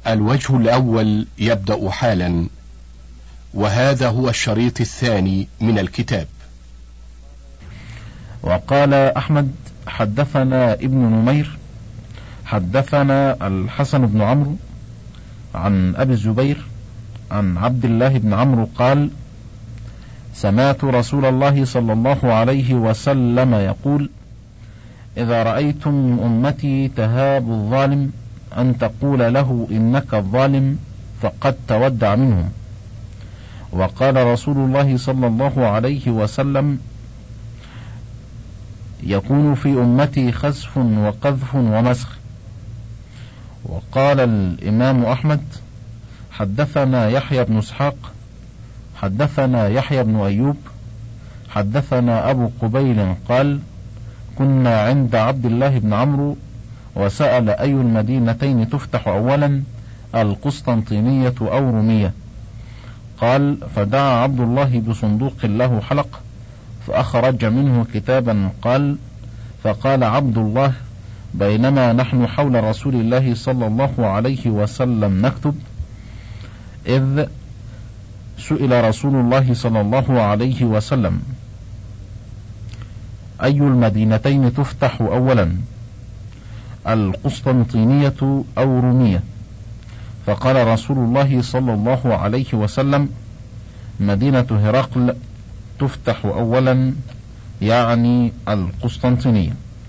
الوجه الأول يبدأ حالا، وهذا هو الشريط الثاني من الكتاب. وقال أحمد حدثنا ابن نمير حدثنا الحسن بن عمرو عن أبي الزبير عن عبد الله بن عمرو قال: سمعت رسول الله صلى الله عليه وسلم يقول: إذا رأيتم أمتي تهاب الظالم أن تقول له إنك الظالم فقد تودع منهم. وقال رسول الله صلى الله عليه وسلم: يكون في أمتي خسف وقذف ومسخ. وقال الإمام أحمد حدثنا يحيى بن اسحاق حدثنا يحيى بن أيوب حدثنا أبو قبيل قال: كنا عند عبد الله بن عمرو وسأل أي المدينتين تفتح أولا، القسطنطينية أو رومية؟ قال: فدعا عبد الله بصندوق له حلق فأخرج منه كتابا. قال: فقال عبد الله: بينما نحن حول رسول الله صلى الله عليه وسلم نكتب، إذ سئل رسول الله صلى الله عليه وسلم: أي المدينتين تفتح أولا، القسطنطينية أو رومية؟ فقال رسول الله صلى الله عليه وسلم: مدينة هرقل تفتح أولا، يعني القسطنطينية.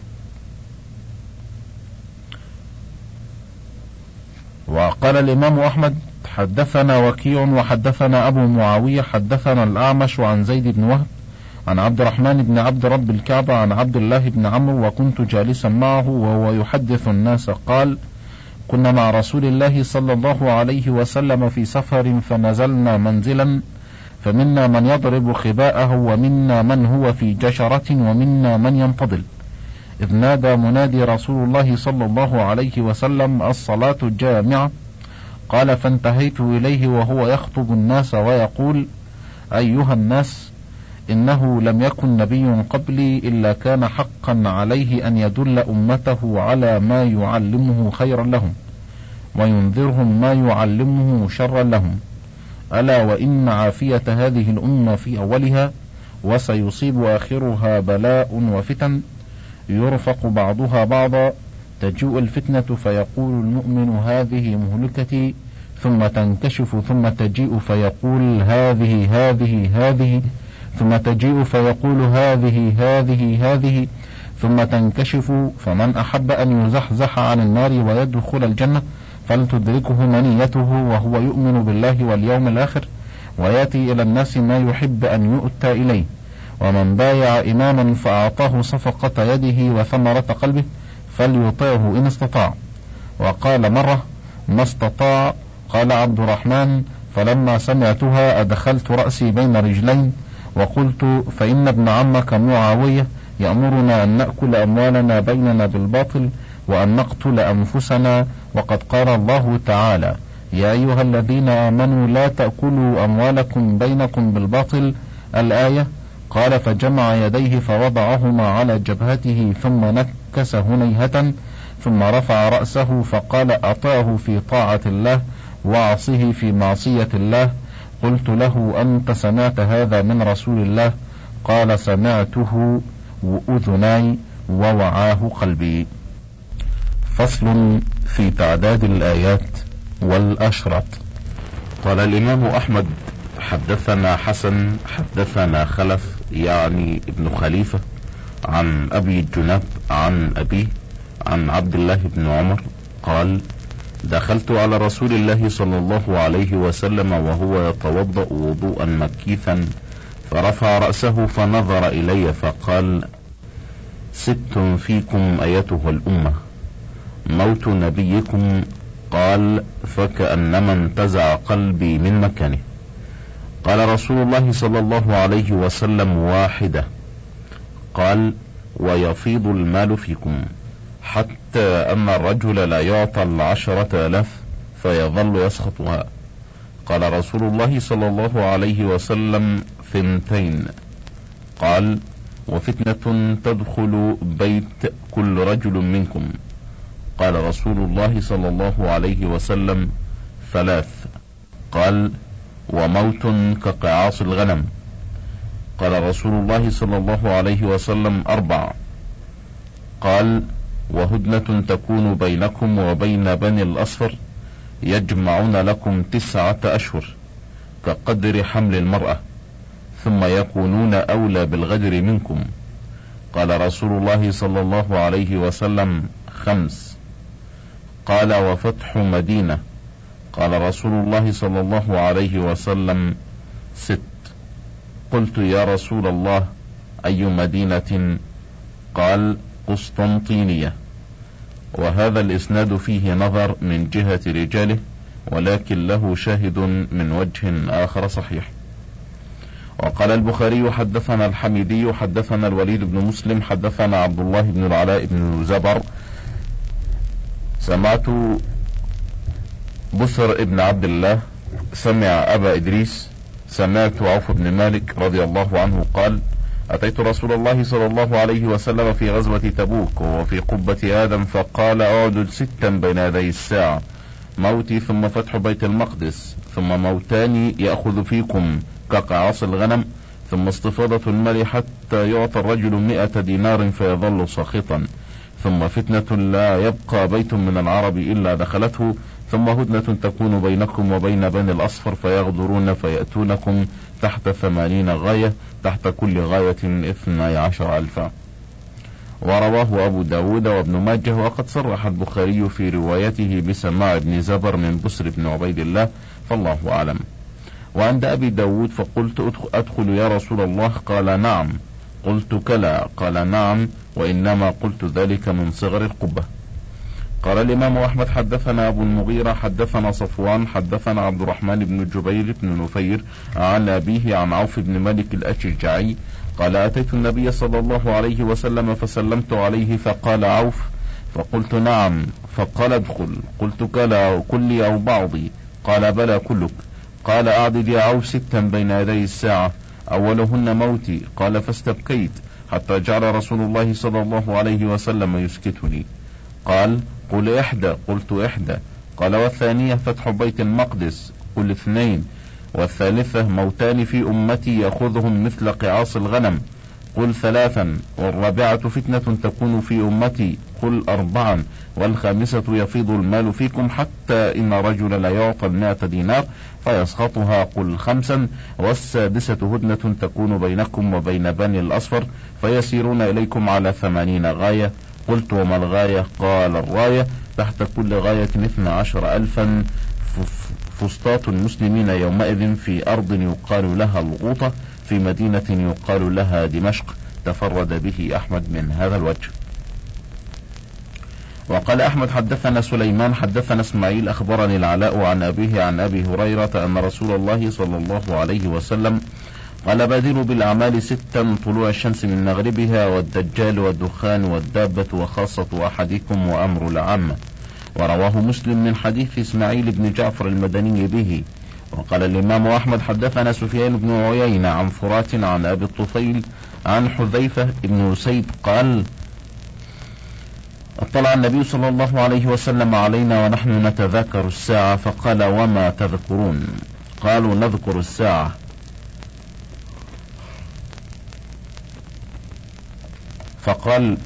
وقال الإمام أحمد حدثنا وكيع وحدثنا أبو معاوية حدثنا الأعمش عن زيد بن وهب عن عبد الرحمن بن عبد رب الكعبة عن عبد الله بن عمرو وكنت جالسا معه وهو يحدث الناس قال: كنا مع رسول الله صلى الله عليه وسلم في سفر فنزلنا منزلا، فمنا من يضرب خباءه ومنا من هو في جشرة ومنا من ينفضل، إذ نادى منادي رسول الله صلى الله عليه وسلم: الصلاة الجامعة. قال: فانتهيت إليه وهو يخطب الناس ويقول: أيها الناس، إنه لم يكن نبي قبلي إلا كان حقا عليه أن يدل أمته على ما يعلمه خيرا لهم وينذرهم ما يعلمه شرا لهم، ألا وإن عافية هذه الأمة في أولها، وسيصيب آخرها بلاء وفتن يرفق بعضها بعضا، تجيء الفتنة فيقول المؤمن هذه مهلكتي، ثم تنكشف ثم تجيء فيقول هذه ثم تجيء فيقول هذه ثم تنكشف. فمن أحب أن يزحزح عن النار ويدخل الجنة فلتدركه منيته وهو يؤمن بالله واليوم الآخر، ويأتي إلى الناس ما يحب أن يؤتى إليه. ومن بايع إماما فأعطاه صفقة يده وثمرة قلبه فليطعه إن استطاع. وقال مرة: ما استطاع. قال عبد الرحمن: فلما سمعتها أدخلت رأسي بين رجلين وقلت: فإن ابن عمك معاوية يأمرنا أن نأكل أموالنا بيننا بالباطل وأن نقتل أنفسنا، وقد قال الله تعالى: يا أيها الذين آمنوا لا تأكلوا أموالكم بينكم بالباطل، الآية. قال: فجمع يديه فوضعهما على جبهته ثم نكس هنيهة ثم رفع رأسه فقال: أطعه في طاعة الله وعصه في معصية الله. قلت له: أنت سمعت هذا من رسول الله؟ قال: سمعته وأذناي ووعاه قلبي. فصل في تعداد الآيات والأشرط. قال الإمام أحمد حدثنا حسن حدثنا خلف يعني ابن خليفة عن أبي الجناب عن أبيه عن عبد الله بن عمر قال: دخلت على رسول الله صلى الله عليه وسلم وهو يتوضأ وضوءا مكيثا، فرفع رأسه فنظر إلي فقال: 6 فيكم أيتها الأمة، موت نبيكم. قال: فكأنما انتزع قلبي من مكانه. قال رسول الله صلى الله عليه وسلم: 1. قال: ويفيض المال فيكم حتى أن الرجل لا يعطى 10,000 فيظل يسخطها. قال رسول الله صلى الله عليه وسلم: 2. قال: وفتنة تدخل بيت كل رجل منكم. قال رسول الله صلى الله عليه وسلم: 3. قال: وموت كقعاص الغنم. قال رسول الله صلى الله عليه وسلم: 4. قال: وهدنة تكون بينكم وبين بني الأصفر يجمعون لكم 9 أشهر كقدر حمل المرأة، ثم يكونون أولى بالغدر منكم. قال رسول الله صلى الله عليه وسلم: 5. قال: وفتح مدينة. قال رسول الله صلى الله عليه وسلم: 6. قلت: يا رسول الله، أي مدينة؟ قال: قسطنطينية. وهذا الإسناد فيه نظر من جهة رجاله، ولكن له شاهد من وجه آخر صحيح. وقال البخاري: حدثنا الحميدي حدثنا الوليد بن مسلم حدثنا عبد الله بن العلاء بن زبر سمعت بسر ابن عبد الله سمع أبا إدريس سمعت عوف بن مالك رضي الله عنه قال: أتيت رسول الله صلى الله عليه وسلم في غزوة تبوك وهو في قبة آدم، فقال: أعدد 6 بين يدي الساعة: موتي، ثم فتح بيت المقدس، ثم موتان يأخذ فيكم كقعاص الغنم، ثم استفاضة المال حتى يعطى الرجل 100 دينار فيظل ساخطا، ثم فتنة لا يبقى بيت من العرب إلا دخلته، ثم هدنة تكون بينكم وبين بني الأصفر فيغدرون فيأتونكم تحت 80 غاية، تحت كل غاية 12,000. ورواه أبو داود وابن ماجه. وقد صرح البخاري في روايته بسماع ابن زبر من بسر بن عبيد الله، فالله أعلم. وعند أبي داود: فقلت: أدخل يا رسول الله؟ قال: نعم. قلت: كلا؟ قال: نعم، وإنما قلت ذلك من صغر القبة. قال الإمام أحمد: حدثنا أبو المغيرة حدثنا صفوان حدثنا عبد الرحمن بن جبير بن نفير عن أبيه عن عوف بن مالك الأشجعي قال: أتيت النبي صلى الله عليه وسلم فسلمت عليه، فقال عوف: فقلت: نعم. فقال: ادخل. قلت: كلا كلي أو بعضي؟ قال: بلى كلك. قال: أعدد يا عوف 6 بين يدي الساعة، أولهن موتي. قال: فاستبكيت حتى جعل رسول الله صلى الله عليه وسلم يسكتني. قال: قل 1. قلت: 1. قال: والثانية فتح بيت المقدس؟ قل 2. والثالثة موتان في أمتي يأخذهم مثل قعاص الغنم؟ قل 3. والرابعة فتنة تكون في أمتي؟ قل 4. والخامسة يفيض المال فيكم حتى إن رجل لا يعطى 100 دينار فيسخطها؟ قل 5. والسادسة هدنة تكون بينكم وبين بني الأصفر فيسيرون إليكم على 80 غاية. قلت: وما الغاية؟ قال: الراية، تحت كل غاية 12,000 فسطاط المسلمين يومئذ في أرض يقال لها الغوطة في مدينة يقال لها دمشق. تفرد به أحمد من هذا الوجه. وقال أحمد: حدثنا سليمان حدثنا اسماعيل أخبرني العلاء عن أبيه عن أبي هريرة أن رسول الله صلى الله عليه وسلم قال: بادروا بالأعمال 6: طلوع الشمس من مغربها، والدجال، والدخان، والدابة، وخاصة أحدكم، وأمر العامة. ورواه مسلم من حديث إسماعيل بن جعفر المدني به. وقال الإمام أحمد: حدثنا سفيان بن عيينة عن فرات عن أبي الطفيل عن حذيفة بن أسيد قال: اطلع النبي صلى الله عليه وسلم علينا ونحن نتذاكر الساعة، فقال: وما تذكرون؟ قالوا: نذكر الساعة. فقال: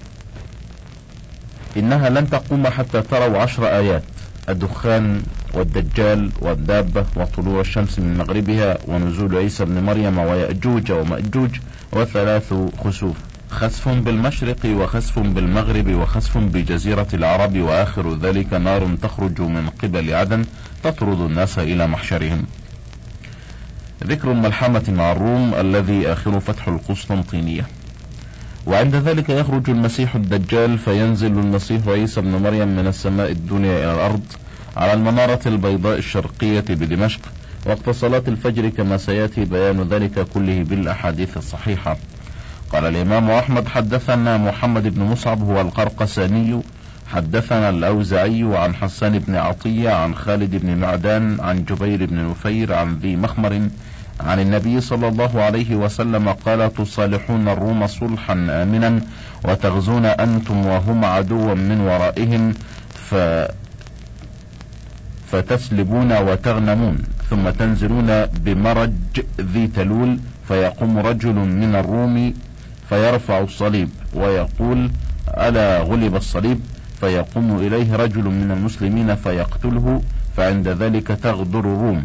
إنها لن تقوم حتى تروا 10 آيات: الدخان، والدجال، والدابة، وطلوع الشمس من مغربها، ونزول عيسى بن مريم، ويأجوج ومأجوج، و3 خسوف: خسف بالمشرق، وخسف بالمغرب، وخسف بجزيرة العرب، وآخر ذلك نار تخرج من قبل عدن تطرد الناس إلى محشرهم. ذكر الملحمة مع الروم الذي آخر فتح القسطنطينية. وعند ذلك يخرج المسيح الدجال، فينزل المسيح عيسى بن مريم من السماء الدنيا إلى الأرض على المنارة البيضاء الشرقية بدمشق وقت صلاة الفجر، كما سيأتي بيان ذلك كله بالأحاديث الصحيحة. قال الإمام أحمد: حدثنا محمد بن مصعب هو القرقساني حدثنا الأوزعي عن حسان بن عطية عن خالد بن معدان عن جبير بن نفير عن ذي مخمر عن النبي صلى الله عليه وسلم قال: تصالحون الروم صلحا آمنا، وتغزون أنتم وهم عدوا من ورائهم، فتسلبون وتغنمون، ثم تنزلون بمرج ذي تلول، فيقوم رجل من الروم فيرفع الصليب ويقول: ألا غلب الصليب؟ فيقوم إليه رجل من المسلمين فيقتله، فعند ذلك تغدر الروم،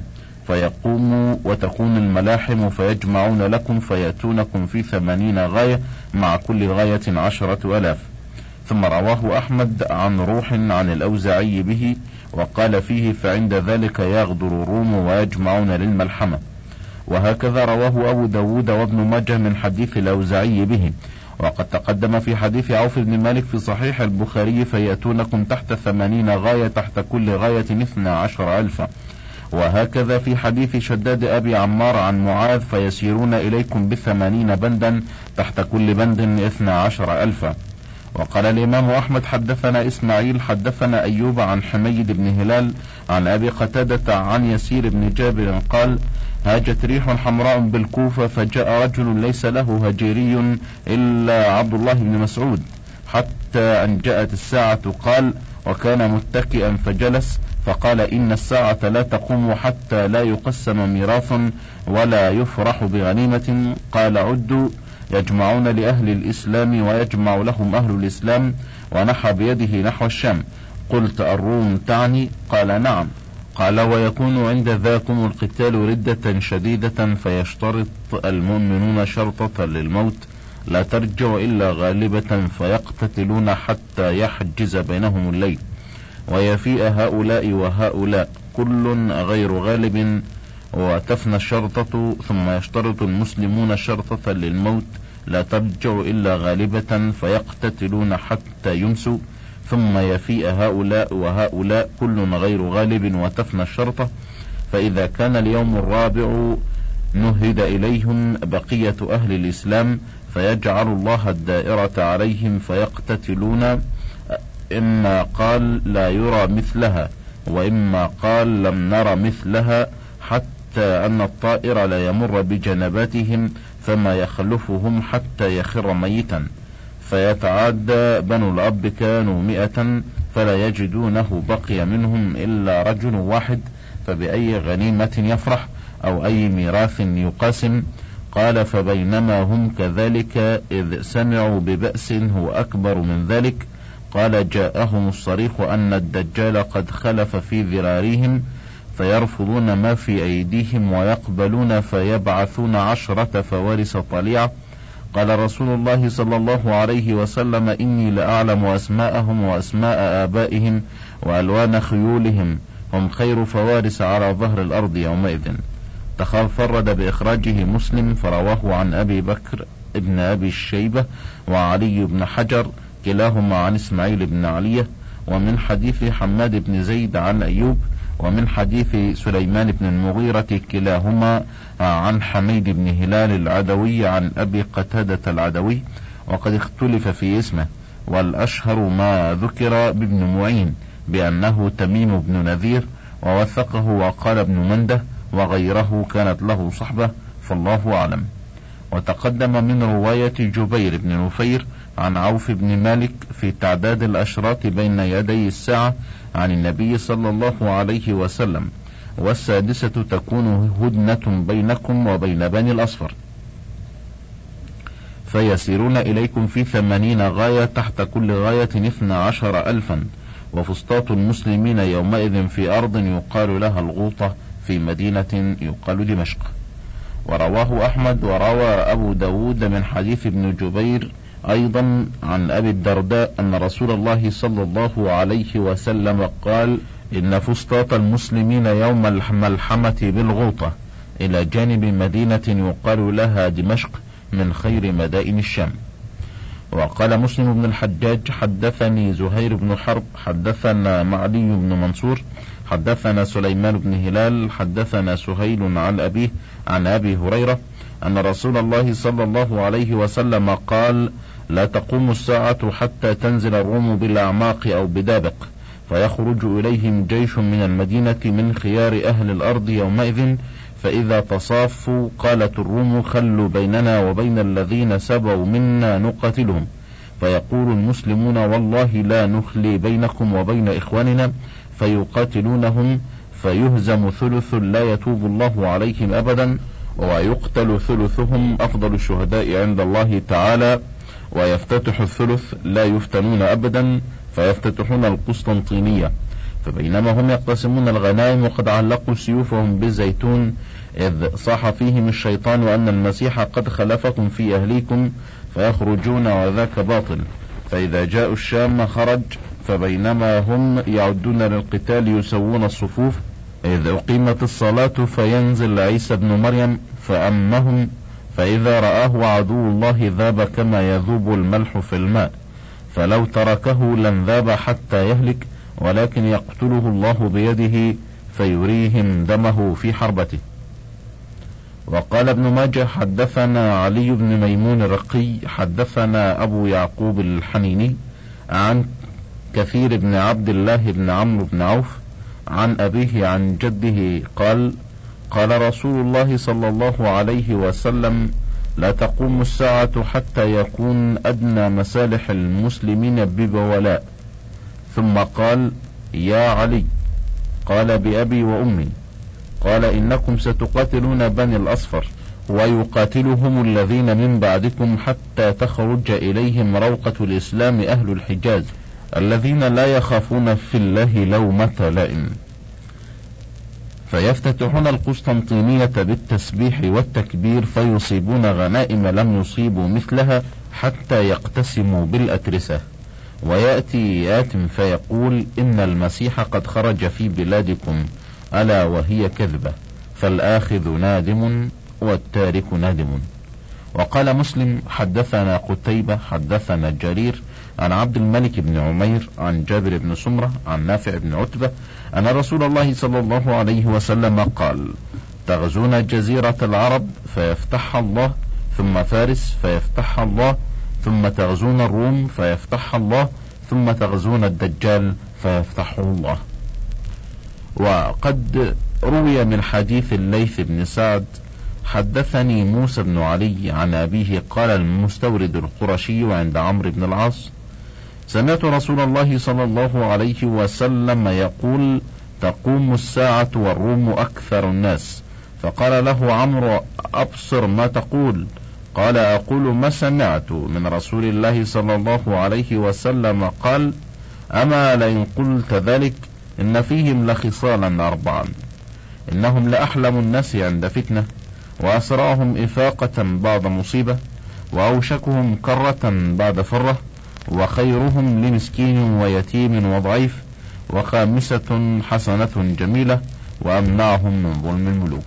فيقوم وتكون الملاحم، فيجمعون لكم فيأتونكم في 80 غاية، مع كل غاية 10,000. ثم رواه أحمد عن روح عن الأوزاعي به، وقال فيه: فعند ذلك يغدر الروم ويجمعون للملحمة. وهكذا رواه أبو داود وابن ماجه من حديث الأوزاعي به. وقد تقدم في حديث عوف بن مالك في صحيح البخاري: فيأتونكم تحت 80 غاية، تحت كل غاية 12,000. وهكذا في حديث شداد أبي عمار عن معاذ: فيسيرون إليكم ب80 بندا، تحت كل بند 12,000. وقال الإمام أحمد: حدثنا إسماعيل حدثنا أيوب عن حميد بن هلال عن أبي قتادة عن يسير بن جابر قال: هاجت ريح حمراء بالكوفة، فجاء رجل ليس له هجيري إلا عبد الله بن مسعود، حتى أن جاءت الساعة. قال: وكان متكئا فجلس، فقال: إن الساعة لا تقوم حتى لا يقسم ميراث ولا يفرح بغنيمة. قال: عدوا. يجمعون لأهل الإسلام ويجمع لهم أهل الإسلام. ونحى بيده نحو الشام. قلت: الروم تعني؟ قال: نعم. قال: ويكون عند ذاكم القتال ردة شديدة، فيشترط المؤمنون شرطة للموت لا ترجع إلا غالبة، فيقتتلون حتى يحجز بينهم الليل، ويفيء هؤلاء وهؤلاء، كل غير غالب، وتفنى الشرطة. ثم يشترط المسلمون شرطة للموت لا ترجع إلا غالبة، فيقتتلون حتى يمسوا، ثم يفيء هؤلاء وهؤلاء، كل غير غالب، وتفنى الشرطة. فإذا كان اليوم الرابع نهد إليهم بقية أهل الإسلام، فيجعل الله الدائرة عليهم فيقتتلون، إما قال لا يرى مثلها، وإما قال لم نرى مثلها، حتى أن الطائر لا يمر بجنباتهم، فما يخلفهم حتى يخر ميتا. فيتعادى بنو الأب كانوا 100، فلا يجدونه بقي منهم إلا رجل واحد، فبأي غنيمة يفرح أو أي ميراث يقاسم. قال: فبينما هم كذلك إذ سمعوا ببأس هو أكبر من ذلك. قال: جاءهم الصريخ أن الدجال قد خلف في ذراريهم، فيرفضون ما في أيديهم ويقبلون، فيبعثون 10 فوارس طليعة. قال رسول الله صلى الله عليه وسلم: إني لأعلم أسماءهم وأسماء آبائهم وألوان خيولهم، هم خير فوارس على ظهر الأرض يومئذ. تفرد بإخراجه مسلم، فرواه عن أبي بكر ابن أبي الشيبة وعلي بن حجر كلاهما عن إسماعيل بن علية، ومن حديث حماد بن زيد عن أيوب، ومن حديث سليمان بن المغيرة كلاهما عن حميد بن هلال العدوي عن أبي قتادة العدوي. وقد اختلف في اسمه، والأشهر ما ذكر بابن معين بأنه تميم بن نذير، ووثقه وقال ابن منده وغيره كانت له صحبة، فالله أعلم. وتقدم من رواية جبير بن نفير عن عوف بن مالك في تعداد الأشراط بين يدي الساعة عن النبي صلى الله عليه وسلم: والسادسة تكون هدنة بينكم وبين بني الأصفر، فيسيرون إليكم في 80 غاية، تحت كل غاية 12,000. وفسطاط المسلمين يومئذ في أرض يقال لها الغوطة، في مدينة يقال دمشق. ورواه أحمد وروى أبو داود من حديث ابن جبير أيضا عن أبي الدرداء أن رسول الله صلى الله عليه وسلم قال: إن فسطاط المسلمين يوم الملحمة بالغوطة إلى جانب مدينة يقال لها دمشق، من خير مدائن الشام. وقال مسلم بن الحجاج: حدثني زهير بن حرب حدثنا معلي بن منصور حدثنا سليمان بن هلال حدثنا سهيل عن أبيه عن أبي هريرة أن رسول الله صلى الله عليه وسلم قال: لا تقوم الساعة حتى تنزل الروم بالأعماق أو بدابق، فيخرج إليهم جيش من المدينة من خيار أهل الأرض يومئذ، فإذا تصافوا قالت الروم: خلوا بيننا وبين الذين سبوا منا نقاتلهم. فيقول المسلمون: والله لا نخلي بينكم وبين إخواننا، فيقاتلونهم فيهزم ثلث لا يتوب الله عليهم أبدا، ويقتل ثلثهم أفضل الشهداء عند الله تعالى، ويفتتح الثلث لا يفتنون أبدا فيفتتحون القسطنطينية. فبينما هم يقتسمون الغنائم وقد علقوا سيوفهم بالزيتون إذ صاح فيهم الشيطان أن المسيح قد خلفكم في أهليكم فيخرجون وذاك باطل. فإذا جاءوا الشام خرج، فبينما هم يعدون للقتال يسوون الصفوف إذ أقيمت الصلاة فينزل عيسى بن مريم فأمهم، فإذا رآه عدو الله ذاب كما يذوب الملح في الماء، فلو تركه لن ذاب حتى يهلك، ولكن يقتله الله بيده فيريهم دمه في حربته. وقال ابن ماجه حدثنا علي بن ميمون الرقي حدثنا أبو يعقوب الحنيني عن كثير بن عبد الله بن عمرو بن عوف عن أبيه عن جده قال: قال رسول الله صلى الله عليه وسلم: لا تقوم الساعة حتى يكون أدنى مسالح المسلمين ببولاء. ثم قال: يا علي. قال: بأبي وأمي. قال: إنكم ستقاتلون بني الأصفر ويقاتلهم الذين من بعدكم حتى تخرج إليهم روقة الإسلام أهل الحجاز الذين لا يخافون في الله لومة لائم، فيفتتحون القسطنطينية بالتسبيح والتكبير فيصيبون غنائم لم يصيبوا مثلها حتى يقتسموا بالأترسة. ويأتي آت فيقول: إن المسيح قد خرج في بلادكم، ألا وهي كذبة، فالآخذ نادم والتارك نادم. وقال مسلم حدثنا قتيبة حدثنا جرير عن عبد الملك بن عمير عن جابر بن سمرة عن نافع بن عتبة أن رسول الله صلى الله عليه وسلم قال: تغزون جزيرة العرب فيفتح الله، ثم فارس فيفتح الله، ثم تغزون الروم فيفتح الله، ثم تغزون الدجال فيفتحه الله. وقد روي من حديث الليث بن سعد حدثني موسى بن علي عن أبيه قال المستورد القرشي عند عمرو بن العاص: سمعت رسول الله صلى الله عليه وسلم يقول: تقوم الساعة والروم أكثر الناس. فقال له عمرو: أبصر ما تقول. قال: أقول ما سمعت من رسول الله صلى الله عليه وسلم قال: أما لئن قلت ذلك إن فيهم لخصالا 4: إنهم لأحلم الناس عند فتنة، وأسرعهم إفاقة بعد مصيبة، وأوشكهم كرة بعد فرة، وخيرهم لمسكين ويتيم وضعيف، وخامسة حسنة جميلة، وأمنعهم من ظلم الملوك.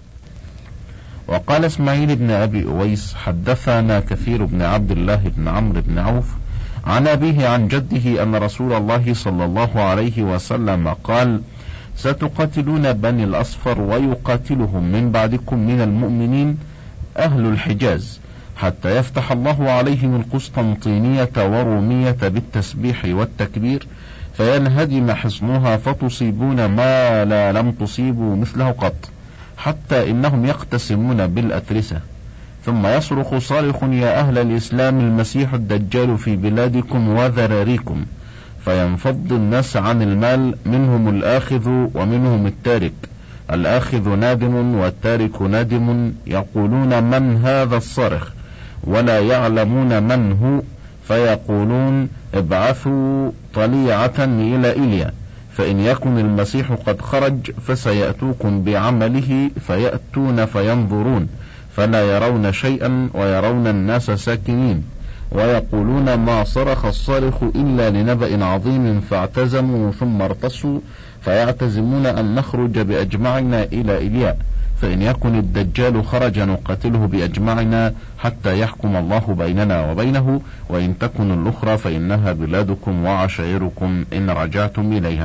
وقال إسماعيل بن أبي أويس حدثنا كثير بن عبد الله بن عمرو بن عوف عن أبيه عن جده أن رسول الله صلى الله عليه وسلم قال: ستقاتلون بني الأصفر ويقاتلهم من بعدكم من المؤمنين أهل الحجاز حتى يفتح الله عليهم القسطنطينية ورومية بالتسبيح والتكبير فينهدم حصنها فتصيبون ما لا لم تصيبوا مثله قط، حتى إنهم يقتسمون بالأترسة. ثم يصرخ صارخ: يا أهل الإسلام، المسيح الدجال في بلادكم وذراريكم، فينفض الناس عن المال، منهم الآخذ ومنهم التارك، الآخذ نادم والتارك نادم، يقولون: من هذا الصارخ؟ ولا يعلمون من هو، فيقولون: ابعثوا طليعة إلى إيليا، فإن يكن المسيح قد خرج فسيأتوكم بعمله، فيأتون فينظرون فلا يرون شيئا ويرون الناس ساكنين، ويقولون: ما صرخ الصارخ إلا لنبأ عظيم، فاعتزموا ثم ارتصوا، فيعتزمون أن نخرج بأجمعنا إلى إيليا، فإن يكن الدجال خرج نقاتله بأجمعنا حتى يحكم الله بيننا وبينه، وإن تكن الأخرى فإنها بلادكم وعشائركم إن رجعتم إليها.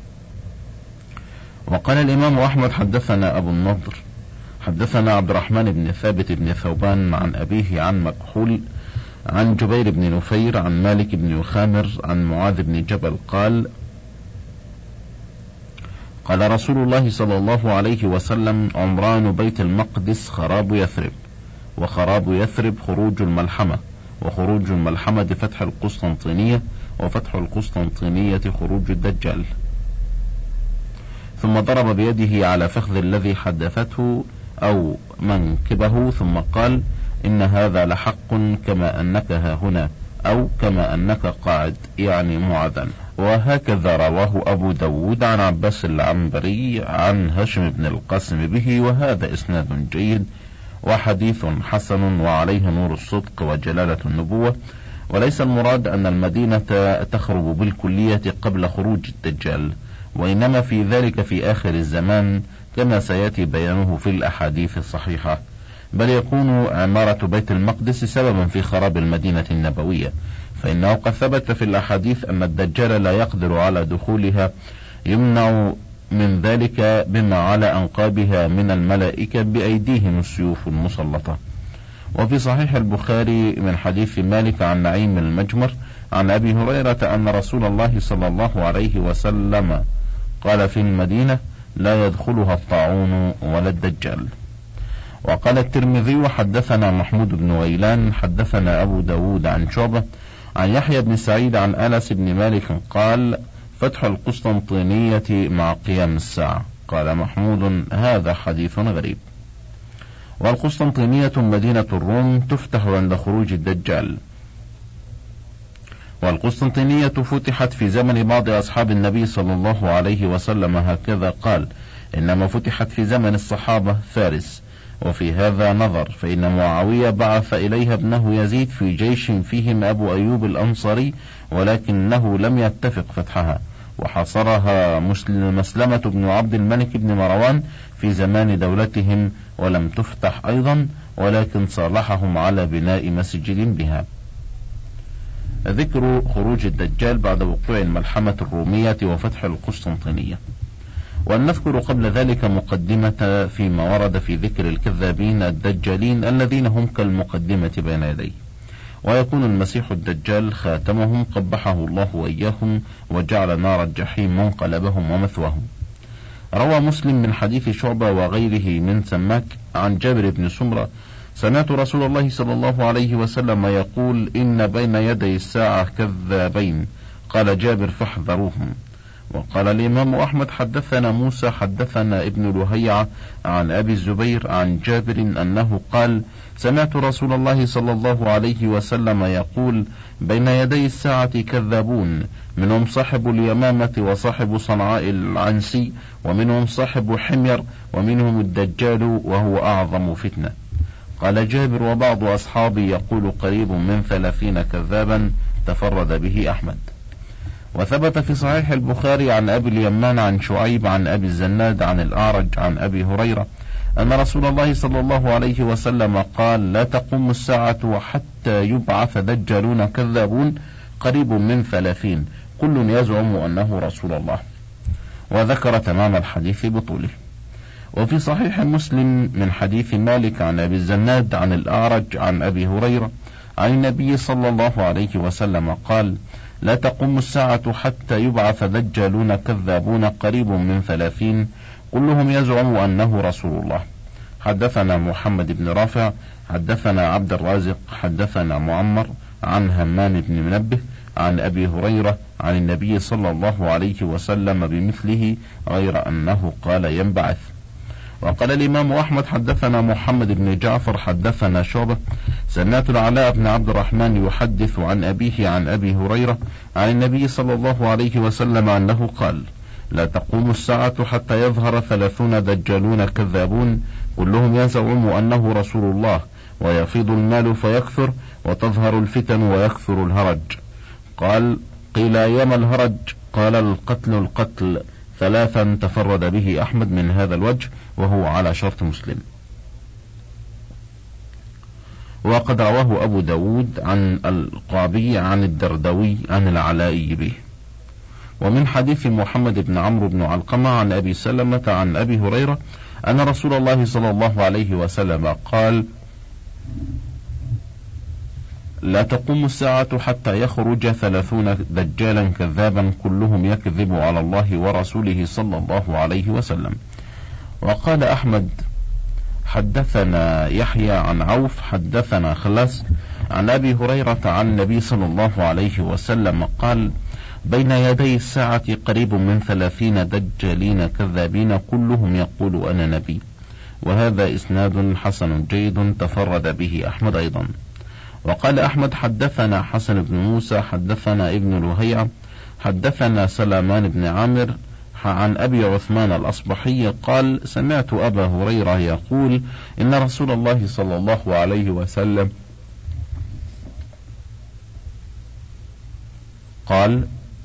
وقال الإمام أحمد حدثنا أبو النضر حدثنا عبد الرحمن بن ثابت بن ثوبان عن أبيه عن مكحول عن جبير بن نفير عن مالك بن يخامر عن معاذ بن جبل قال: قال رسول الله صلى الله عليه وسلم: عمران بيت المقدس خراب يثرب، وخراب يثرب خروج الملحمة، وخروج الملحمة فتح القسطنطينية، وفتح القسطنطينية خروج الدجال. ثم ضرب بيده على فخذ الذي حدثته أو منكبه، ثم قال: إن هذا لحق كما أنك ها هنا، أو كما أنك قاعد، يعني معاذا. وهكذا رواه أبو داود عن عباس العنبري عن هشم بن القاسم به، وهذا إسناد جيد وحديث حسن وعليه نور الصدق وجلالة النبوة. وليس المراد أن المدينة تخرب بالكلية قبل خروج الدجال، وإنما في ذلك في آخر الزمان كما سيأتي بيانه في الأحاديث الصحيحة، بل يكون عمارة بيت المقدس سببا في خراب المدينة النبوية، فإنه قد ثبت في الأحاديث أن الدجال لا يقدر على دخولها، يمنع من ذلك بما على أنقابها من الملائكة بأيديهم السيوف المسلطة. وفي صحيح البخاري من حديث مالك عن نعيم المجمر عن أبي هريرة أن رسول الله صلى الله عليه وسلم قال في المدينة: لا يدخلها الطاعون ولا الدجال. وقال الترمذي: وحدثنا محمود بن غيلان حدثنا أبو داود عن شعبة عن يحيى بن سعيد عن أنس بن مالك قال: فتح القسطنطينية مع قيام الساعة. قال محمود: هذا حديث غريب. والقسطنطينية مدينة الروم تفتح عند خروج الدجال. والقسطنطينية فتحت في زمن بعض أصحاب النبي صلى الله عليه وسلم، هكذا قال: إنما فتحت في زمن الصحابة فارس. وفي هذا نظر، فإن معاوية بعث إليها ابنه يزيد في جيش فيهم أبو أيوب الأنصاري، ولكنه لم يتفق فتحها، وحاصرها مسلمة بن عبد الملك بن مروان في زمان دولتهم، ولم تفتح أيضا، ولكن صالحهم على بناء مسجد بها. ذكر خروج الدجال بعد وقوع الملحمة الرومية وفتح القسطنطينية. ونذكر قبل ذلك مقدمة فيما ورد في ذكر الكذابين الدجالين الذين هم كالمقدمة بين يديه، ويكون المسيح الدجال خاتمهم قبحه الله وإياهم، وجعل نار الجحيم منقلبهم ومثواهم. روى مسلم من حديث شعبة وغيره من سماك عن جابر بن سمرة: سمعت رسول الله صلى الله عليه وسلم يقول: إن بين يدي الساعة كذابين. قال جابر: فاحذروهم. وقال الإمام أحمد: حدثنا موسى حدثنا ابن لهيعة عن أبي الزبير عن جابر أنه قال: سمعت رسول الله صلى الله عليه وسلم يقول: بين يدي الساعة كذابون، منهم صاحب اليمامة وصاحب صنعاء العنسي، ومنهم صاحب حمير، ومنهم الدجال وهو أعظم فتنة. قال جابر: وبعض أصحابي يقول قريب من 30 كذابا، تفرد به أحمد. وثبت في صحيح البخاري عن أبي اليمان عن شعيب عن أبي الزناد عن الأعرج عن أبي هريرة أن رسول الله صلى الله عليه وسلم قال: لا تقوم الساعة حتى يبعث دجالون كذابون قريب من 30، كل يزعم أنه رسول الله. وذكر تمام الحديث بطوله. وفي صحيح مسلم من حديث مالك عن أبي الزناد عن الأعرج عن أبي هريرة عن النبي صلى الله عليه وسلم قال: لا تقوم الساعة حتى يبعث دجالون كذابون قريب من 30، كلهم يزعم أنه رسول الله. حدثنا محمد بن رافع حدثنا عبد الرازق حدثنا معمر عن همام بن منبه عن أبي هريرة عن النبي صلى الله عليه وسلم بمثله، غير أنه قال: ينبعث. وقال الإمام أحمد: حدثنا محمد بن جعفر حدثنا شعبة سمعت العلاء بن عبد الرحمن يحدث عن أبيه عن أبي هريرة عن النبي صلى الله عليه وسلم أنه قال: لا تقوم الساعة حتى يظهر 30 دجالون كذابون، كلهم يزعم أنه رسول الله، ويفيض المال فيكثر، وتظهر الفتن ويكثر الهرج. قيل: يما الهرج؟ قال: القتل 3، تفرد به أحمد من هذا الوجه، وهو على شرط مسلم. وقد رواه أبو داود عن القعبي عن الدردوي عن العلاء به. ومن حديث محمد بن عمرو بن علقمة عن أبي سلمة عن أبي هريرة أن رسول الله صلى الله عليه وسلم قال: لا تقوم الساعة حتى يخرج 30 دجالا كذابا، كلهم يكذب على الله ورسوله صلى الله عليه وسلم. وقال أحمد: حدثنا يحيى عن عوف حدثنا خلس عن أبي هريرة عن النبي صلى الله عليه وسلم قال: بين يدي الساعة قريب من 30 دجالين كذابين كلهم يقول أنا نبي. وهذا إسناد حسن جيد تفرد به أحمد أيضا. وقال أحمد حدثنا حسن بن موسى حدثنا ابن لهيعة حدثنا سلمان بن عامر عن أبي عثمان الأصبحي قال سمعت أبا هريرة يقول إن رسول الله صلى الله عليه وسلم قال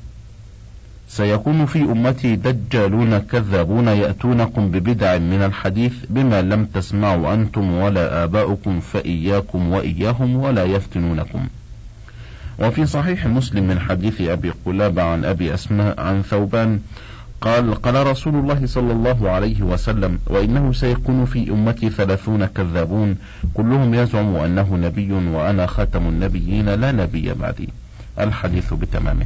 سيكون في أمتي دجالون كذابون يأتونكم ببدع من الحديث بما لم تسمعوا أنتم ولا آباؤكم فإياكم وإياهم ولا يفتنونكم. وفي صحيح مسلم من حديث أبي قلابة عن أبي أسماء عن ثوبان قال رسول الله صلى الله عليه وسلم وإنه سيكون في أمتي 30 كذابون كلهم يزعم أنه نبي وأنا خاتم النبيين لا نبي بعدي. الحديث بتمامه.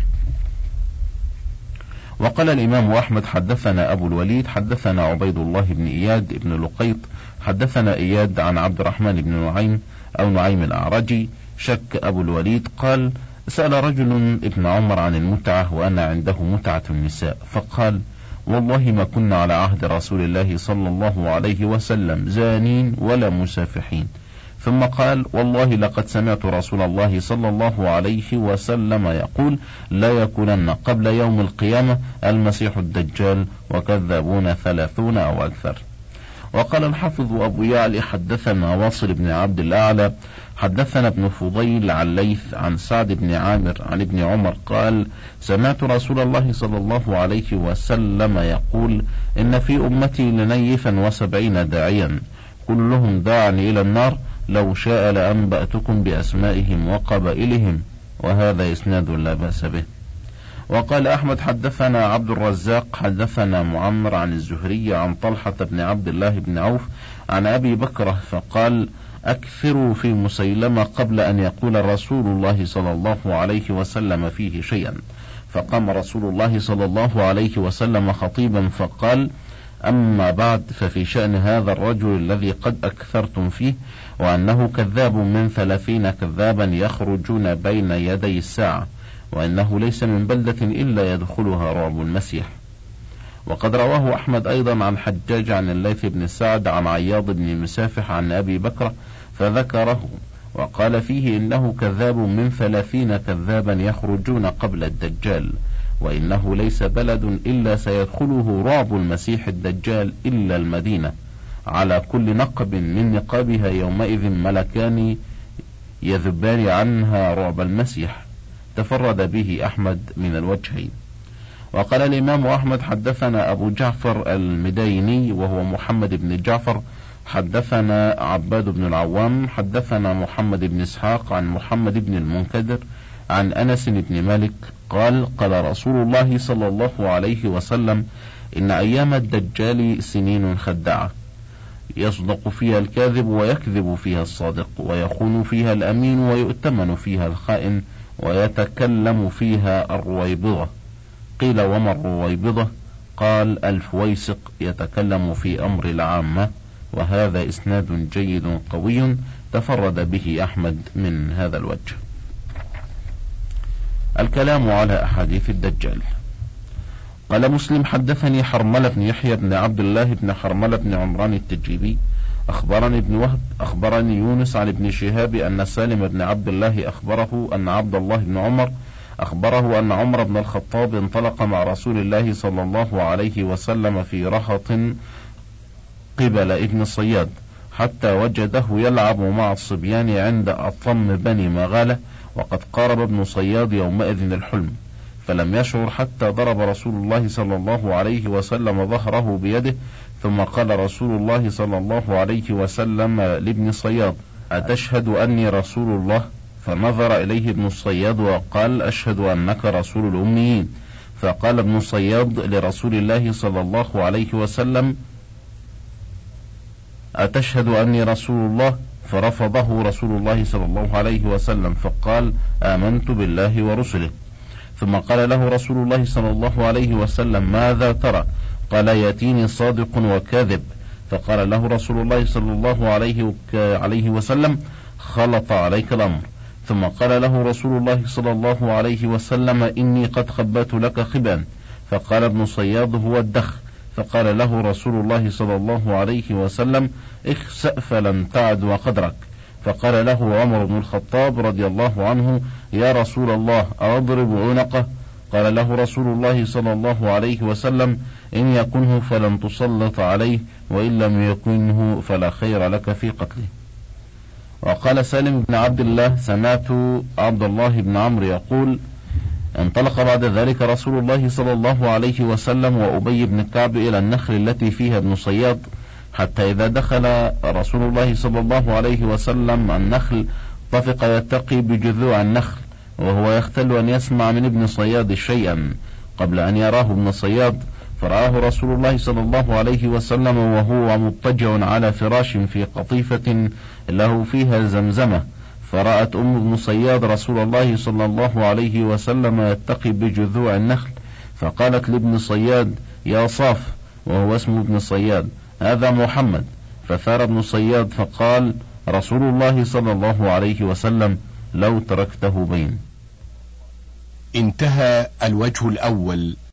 وقال الإمام أحمد حدثنا أبو الوليد حدثنا عبيد الله بن إياد بن لقيط حدثنا إياد عن عبد الرحمن بن نعيم أو نعيم الأعرجي شك أبو الوليد قال سأل رجل ابن عمر عن المتعة وأنا عنده متعة النساء فقال والله ما كنا على عهد رسول الله صلى الله عليه وسلم زانين ولا مسافحين. ثم قال والله لقد سمعت رسول الله صلى الله عليه وسلم يقول لا يكونن قبل يوم القيامة المسيح الدجال وكذابون 30 أو أكثر. وقال الحافظ أبو يعلي حدثنا واصل بن عبد الأعلى حدثنا ابن فضيل عن ليث عن سعد بن عامر عن ابن عمر قال سمعت رسول الله صلى الله عليه وسلم يقول إن في أمتي لنيفا 70 داعيا كلهم داعني إلى النار لو شاء لأنبأتكم بأسمائهم وقبائلهم. وهذا إسناد لا بأس به. وقال أحمد حدثنا عبد الرزاق حدثنا معمر عن الزهري عن طلحة بن عبد الله بن عوف عن أبي بكرة فقال أكثروا في مسيلمة قبل أن يقول رسول الله صلى الله عليه وسلم فيه شيئا. فقام رسول الله صلى الله عليه وسلم خطيبا فقال أما بعد ففي شأن هذا الرجل الذي قد أكثرتم فيه وأنه كذاب من 30 كذابا يخرجون بين يدي الساعة وأنه ليس من بلدة إلا يدخلها رعب المسيح. وقد رواه أحمد أيضا عن حجاج عن الليث بن سعد عن عياض بن مسافح عن أبي بكر فذكره وقال فيه إنه كذاب من 30 كذابا يخرجون قبل الدجال وإنه ليس بلد إلا سيدخله رعب المسيح الدجال إلا المدينة على كل نقب من نقابها يومئذ ملكان يذبان عنها رعب المسيح. تفرد به أحمد من الوجهين. وقال الإمام أحمد حدثنا أبو جعفر المديني وهو محمد بن جعفر حدثنا عباد بن العوام حدثنا محمد بن إسحاق عن محمد بن المنكدر عن أنس بن مالك قال قال رسول الله صلى الله عليه وسلم إن أيام الدجال سنين خدعة يصدق فيها الكاذب ويكذب فيها الصادق ويخون فيها الأمين ويؤتمن فيها الخائن ويتكلم فيها الرويبضة. قيل وما الرويبضة؟ قال الفويسق يتكلم في أمر العامة. وهذا إسناد جيد قوي تفرد به أحمد من هذا الوجه. الكلام على أحاديث الدجال. قال مسلم حدثني حرملة بن يحيى بن عبد الله بن حرملة بن عمران التجيبي أخبرني ابن وهب أخبرني يونس عن ابن شهاب أن سالم بن عبد الله أخبره أن عبد الله بن عمر أخبره أن عمر بن الخطاب انطلق مع رسول الله صلى الله عليه وسلم في رهط قبل ابن صياد حتى وجده يلعب مع الصبيان عند أطم بني مغالة وقد قارب ابن صياد يومئذ الحلم فلم يشعر حتى ضرب رسول الله صلى الله عليه وسلم ظهره بيده ثم قال رسول الله صلى الله عليه وسلم لابن صياد أتشهد أني رسول الله؟ فنظر إليه ابن الصياد وقال أشهد أنك رسول الأميين. فقال ابن الصياد لرسول الله صلى الله عليه وسلم أتشهد أني رسول الله؟ فرفضه رسول الله صلى الله عليه وسلم فقال آمنت بالله ورسله. ثم قال له رسول الله صلى الله عليه وسلم ماذا ترى؟ قال يأتيني صادق وكاذب. فقال له رسول الله صلى الله عليه وسلم خلط عليك الأمر ثم قال له رسول الله صلى الله عليه وسلم: إني قد خبأت لك خبا. فقال ابن صياد: هو الدخ. فقال له رسول الله صلى الله عليه وسلم: اخسأ فلن تعد وقدرك. فقال له عمر بن الخطاب رضي الله عنه: يا رسول الله، أضرب عنقه؟ قال له رسول الله صلى الله عليه وسلم: إن يكنه فلن تسلط عليه، وإن لم يكنه فلا خير لك في قتله. وقال سالم بن عبد الله: سمعت عبد الله بن عمرو يقول: انطلق بعد ذلك رسول الله صلى الله عليه وسلم وأبي بن كعب إلى النخل التي فيها ابن صياد، حتى إذا دخل رسول الله صلى الله عليه وسلم النخل طفق يتقي بجذوع النخل، وهو يختل أن يسمع من ابن صياد شيئا قبل أن يراه ابن صياد، فرآه رسول الله صلى الله عليه وسلم وهو مضطجع على فراش في قطيفة له فيها زمزمة، فرأت أم ابن صياد رسول الله صلى الله عليه وسلم يتقي بجذوع النخل، فقالت لابن صياد: يا صاف، وهو اسم ابن صياد، هذا محمد. فثار ابن صياد فقال رسول الله صلى الله عليه وسلم: لو تركته بين. انتهى الوجه الأول.